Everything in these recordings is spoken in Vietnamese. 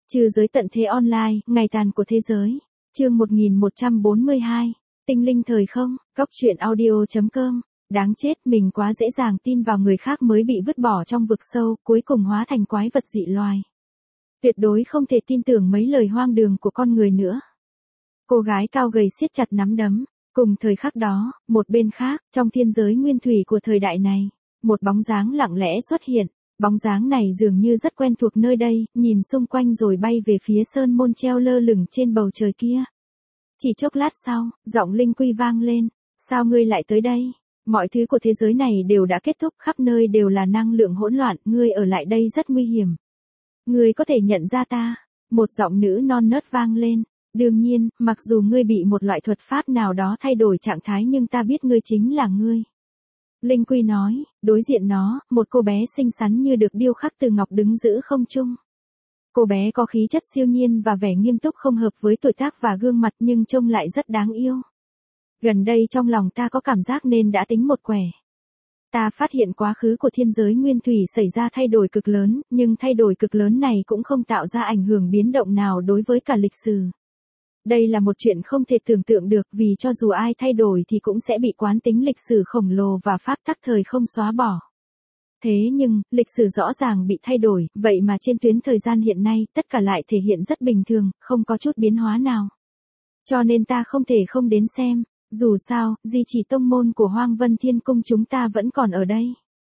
Trừ giới tận thế online, ngày tàn của thế giới. Chương 1142. Tinh linh thời không, Góc truyện audio.com. Đáng chết, mình quá dễ dàng tin vào người khác mới bị vứt bỏ trong vực sâu, cuối cùng hóa thành quái vật dị loài. Tuyệt đối không thể tin tưởng mấy lời hoang đường của con người nữa. Cô gái cao gầy siết chặt nắm đấm. Cùng thời khắc đó, một bên khác, trong thiên giới nguyên thủy của thời đại này, một bóng dáng lặng lẽ xuất hiện. Bóng dáng này dường như rất quen thuộc nơi đây, nhìn xung quanh rồi bay về phía sơn môn treo lơ lửng trên bầu trời kia. Chỉ chốc lát sau, giọng Linh Quy vang lên, sao ngươi lại tới đây? Mọi thứ của thế giới này đều đã kết thúc, khắp nơi đều là năng lượng hỗn loạn, ngươi ở lại đây rất nguy hiểm. Ngươi có thể nhận ra ta? Một giọng nữ non nớt vang lên. Đương nhiên, mặc dù ngươi bị một loại thuật pháp nào đó thay đổi trạng thái nhưng ta biết ngươi chính là ngươi. Linh Quy nói, đối diện nó, một cô bé xinh xắn như được điêu khắc từ ngọc đứng giữ không trung. Cô bé có khí chất siêu nhiên và vẻ nghiêm túc không hợp với tuổi tác và gương mặt nhưng trông lại rất đáng yêu. Gần đây trong lòng ta có cảm giác nên đã tính một quẻ. Ta phát hiện quá khứ của thiên giới nguyên thủy xảy ra thay đổi cực lớn, nhưng thay đổi cực lớn này cũng không tạo ra ảnh hưởng biến động nào đối với cả lịch sử. Đây là một chuyện không thể tưởng tượng được vì cho dù ai thay đổi thì cũng sẽ bị quán tính lịch sử khổng lồ và pháp tắc thời không xóa bỏ. Thế nhưng, lịch sử rõ ràng bị thay đổi, vậy mà trên tuyến thời gian hiện nay tất cả lại thể hiện rất bình thường, không có chút biến hóa nào. Cho nên ta không thể không đến xem, dù sao, di chỉ tông môn của Hoang Vân Thiên Cung chúng ta vẫn còn ở đây.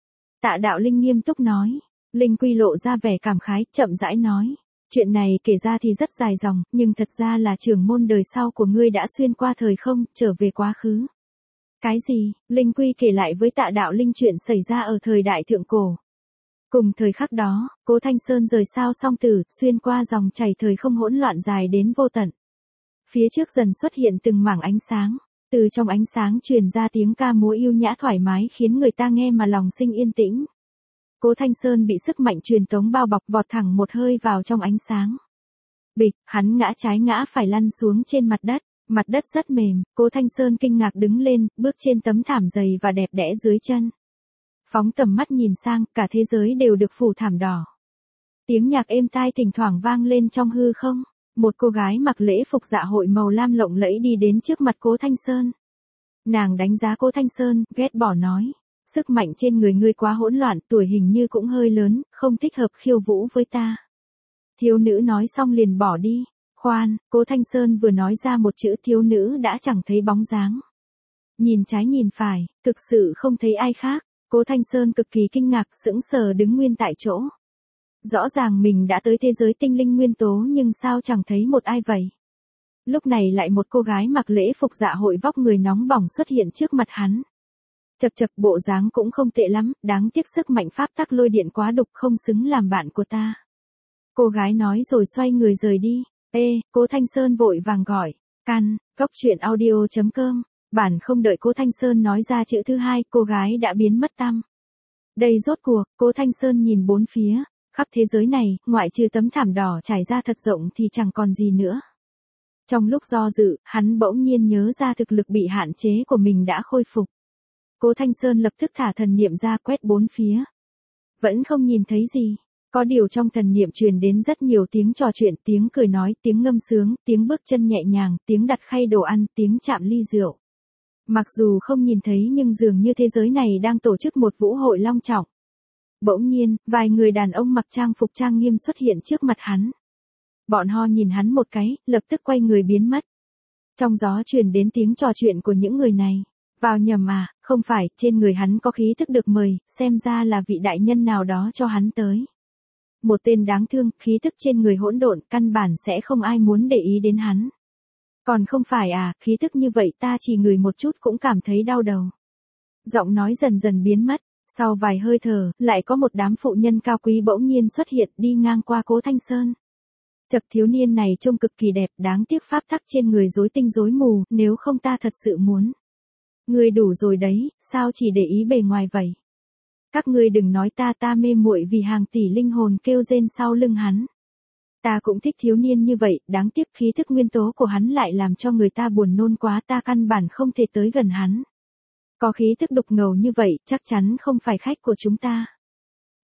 Tạ Đạo Linh nghiêm túc nói, Linh Quy lộ ra vẻ cảm khái, chậm rãi nói. Chuyện này kể ra thì rất dài dòng, nhưng thật ra là trưởng môn đời sau của ngươi đã xuyên qua thời không, trở về quá khứ. Cái gì? Linh Quy kể lại với Tạ Đạo Linh chuyện xảy ra ở thời đại thượng cổ. Cùng thời khắc đó, Cố Thanh Sơn rời sao song tử, xuyên qua dòng chảy thời không hỗn loạn dài đến vô tận. Phía trước dần xuất hiện từng mảng ánh sáng, từ trong ánh sáng truyền ra tiếng ca múa yêu nhã thoải mái khiến người ta nghe mà lòng sinh yên tĩnh. Cố Thanh Sơn bị sức mạnh truyền tống bao bọc vọt thẳng một hơi vào trong ánh sáng. Bịch, hắn ngã trái ngã phải lăn xuống trên mặt đất rất mềm, Cố Thanh Sơn kinh ngạc đứng lên, bước trên tấm thảm dày và đẹp đẽ dưới chân. Phóng tầm mắt nhìn sang, cả thế giới đều được phủ thảm đỏ. Tiếng nhạc êm tai thỉnh thoảng vang lên trong hư không, một cô gái mặc lễ phục dạ hội màu lam lộng lẫy đi đến trước mặt Cố Thanh Sơn. Nàng đánh giá Cố Thanh Sơn, ghét bỏ nói. Sức mạnh trên người ngươi quá hỗn loạn, tuổi hình như cũng hơi lớn, không thích hợp khiêu vũ với ta. Thiếu nữ nói xong liền bỏ đi. Khoan, Cố Thanh Sơn vừa nói ra một chữ thiếu nữ đã chẳng thấy bóng dáng. Nhìn trái nhìn phải, thực sự không thấy ai khác. Cố Thanh Sơn cực kỳ kinh ngạc sững sờ đứng nguyên tại chỗ. Rõ ràng mình đã tới thế giới tinh linh nguyên tố nhưng sao chẳng thấy một ai vậy. Lúc này lại một cô gái mặc lễ phục dạ hội vóc người nóng bỏng xuất hiện trước mặt hắn. Chật chật, bộ dáng cũng không tệ lắm, đáng tiếc sức mạnh pháp tắc lôi điện quá đục không xứng làm bạn của ta. Cô gái nói rồi xoay người rời đi. Cố Thanh Sơn vội vàng gọi. Góc truyện audio.com. Bản không đợi Cố Thanh Sơn nói ra chữ thứ hai, cô gái đã biến mất tăm. Đây rốt cuộc, Cố Thanh Sơn nhìn bốn phía, khắp thế giới này, ngoại trừ tấm thảm đỏ trải ra thật rộng thì chẳng còn gì nữa. Trong lúc do dự, hắn bỗng nhiên nhớ ra thực lực bị hạn chế của mình đã khôi phục. Cố Thanh Sơn lập tức thả thần niệm ra quét bốn phía. Vẫn không nhìn thấy gì. Có điều trong thần niệm truyền đến rất nhiều tiếng trò chuyện, tiếng cười nói, tiếng ngâm sướng, tiếng bước chân nhẹ nhàng, tiếng đặt khay đồ ăn, tiếng chạm ly rượu. Mặc dù không nhìn thấy nhưng dường như thế giới này đang tổ chức một vũ hội long trọng. Bỗng nhiên, vài người đàn ông mặc trang phục trang nghiêm xuất hiện trước mặt hắn. Bọn họ nhìn hắn một cái, lập tức quay người biến mất. Trong gió truyền đến tiếng trò chuyện của những người này. Vào nhầm à, không phải, trên người hắn có khí thức được mời, xem ra là vị đại nhân nào đó cho hắn tới. Một tên đáng thương, khí thức trên người hỗn độn, căn bản sẽ không ai muốn để ý đến hắn. Còn không phải à, khí thức như vậy ta chỉ ngửi một chút cũng cảm thấy đau đầu. Giọng nói dần dần biến mất, sau vài hơi thở, lại có một đám phụ nhân cao quý bỗng nhiên xuất hiện đi ngang qua Cố Thanh Sơn. Chật, thiếu niên này trông cực kỳ đẹp, đáng tiếc pháp tắc trên người rối tinh rối mù, nếu không ta thật sự muốn. Ngươi đủ rồi đấy, sao chỉ để ý bề ngoài vậy? Các ngươi đừng nói ta mê muội vì hàng tỷ linh hồn kêu rên sau lưng hắn. Ta cũng thích thiếu niên như vậy, đáng tiếc khí thức nguyên tố của hắn lại làm cho người ta buồn nôn quá, ta căn bản không thể tới gần hắn. Có khí thức đục ngầu như vậy, chắc chắn không phải khách của chúng ta.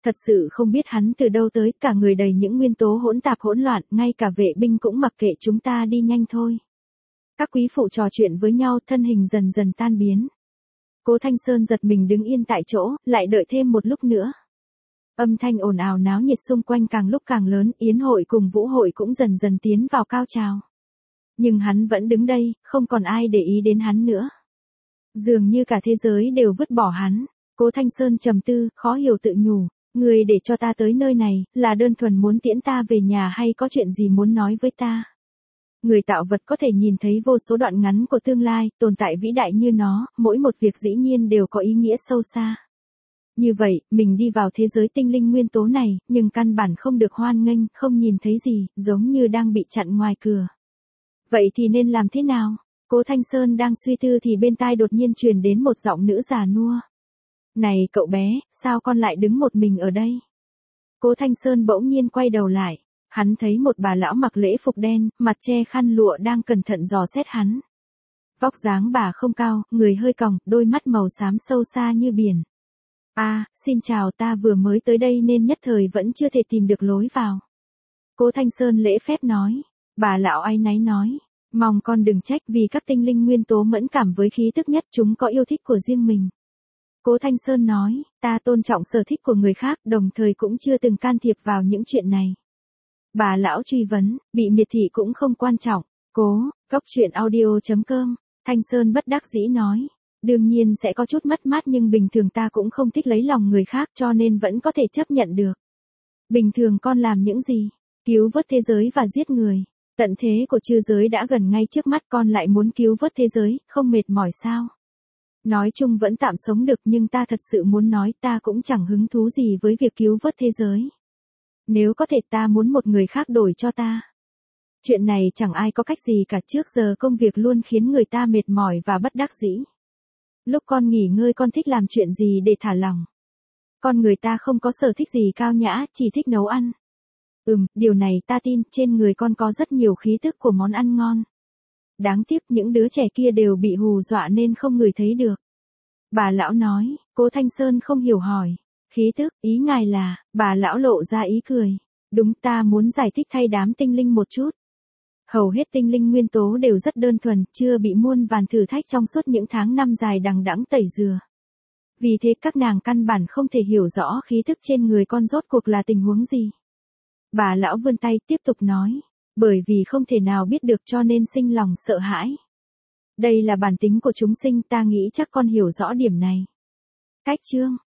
Thật sự không biết hắn từ đâu tới, cả người đầy những nguyên tố hỗn tạp hỗn loạn, ngay cả vệ binh cũng mặc kệ, chúng ta đi nhanh thôi. Các quý phụ trò chuyện với nhau, thân hình dần dần tan biến. Cố Thanh Sơn giật mình đứng yên tại chỗ, lại đợi thêm một lúc nữa. Âm thanh ồn ào náo nhiệt xung quanh càng lúc càng lớn, yến hội cùng vũ hội cũng dần dần tiến vào cao trào. Nhưng hắn vẫn đứng đây, không còn ai để ý đến hắn nữa. Dường như cả thế giới đều vứt bỏ hắn. Cố Thanh Sơn trầm tư, khó hiểu tự nhủ. Người để cho ta tới nơi này, là đơn thuần muốn tiễn ta về nhà hay có chuyện gì muốn nói với ta? Người tạo vật có thể nhìn thấy vô số đoạn ngắn của tương lai, tồn tại vĩ đại như nó, mỗi một việc dĩ nhiên đều có ý nghĩa sâu xa. Như vậy, mình đi vào thế giới tinh linh nguyên tố này, nhưng căn bản không được hoan nghênh, không nhìn thấy gì, giống như đang bị chặn ngoài cửa. Vậy thì nên làm thế nào? Cố Thanh Sơn đang suy tư thì bên tai đột nhiên truyền đến một giọng nữ già nua. Này cậu bé, sao con lại đứng một mình ở đây? Cố Thanh Sơn bỗng nhiên quay đầu lại. Hắn thấy một bà lão mặc lễ phục đen, mặt che khăn lụa đang cẩn thận dò xét hắn. Vóc dáng bà không cao, người hơi còng, đôi mắt màu xám sâu xa như biển. Xin chào, ta vừa mới tới đây nên nhất thời vẫn chưa thể tìm được lối vào. Cố Thanh Sơn lễ phép nói. Bà lão áy náy nói. Mong con đừng trách, vì các tinh linh nguyên tố mẫn cảm với khí tức nhất, chúng có yêu thích của riêng mình. Cố Thanh Sơn nói, ta tôn trọng sở thích của người khác, đồng thời cũng chưa từng can thiệp vào những chuyện này. Bà lão truy vấn, bị miệt thị cũng không quan trọng. Cóc truyện audio.com, Thanh Sơn bất đắc dĩ nói. Đương nhiên sẽ có chút mất mát, nhưng bình thường ta cũng không thích lấy lòng người khác, cho nên vẫn có thể chấp nhận được. Bình thường con làm những gì? Cứu vớt thế giới và giết người. Tận thế của chư giới đã gần ngay trước mắt, con lại muốn cứu vớt thế giới, không mệt mỏi sao? Nói chung vẫn tạm sống được, nhưng ta thật sự muốn nói, ta cũng chẳng hứng thú gì với việc cứu vớt thế giới. Nếu có thể, ta muốn một người khác đổi cho ta. Chuyện này chẳng ai có cách gì cả, trước giờ công việc luôn khiến người ta mệt mỏi và bất đắc dĩ. Lúc con nghỉ ngơi con thích làm chuyện gì để thả lỏng? Con người ta không có sở thích gì cao nhã, chỉ thích nấu ăn. Điều này ta tin, trên người con có rất nhiều khí tức của món ăn ngon. Đáng tiếc những đứa trẻ kia đều bị hù dọa nên không ngửi thấy được. Bà lão nói. Cố Thanh Sơn không hiểu hỏi. Khí tức, ý ngài là? Bà lão lộ ra ý cười. Đúng, ta muốn giải thích thay đám tinh linh một chút. Hầu hết tinh linh nguyên tố đều rất đơn thuần, chưa bị muôn vàn thử thách trong suốt những tháng năm dài đằng đẵng tẩy dừa. Vì thế các nàng căn bản không thể hiểu rõ khí tức trên người con rốt cuộc là tình huống gì. Bà lão vươn tay tiếp tục nói. Bởi vì không thể nào biết được cho nên sinh lòng sợ hãi. Đây là bản tính của chúng sinh, ta nghĩ chắc con hiểu rõ điểm này. Cách chương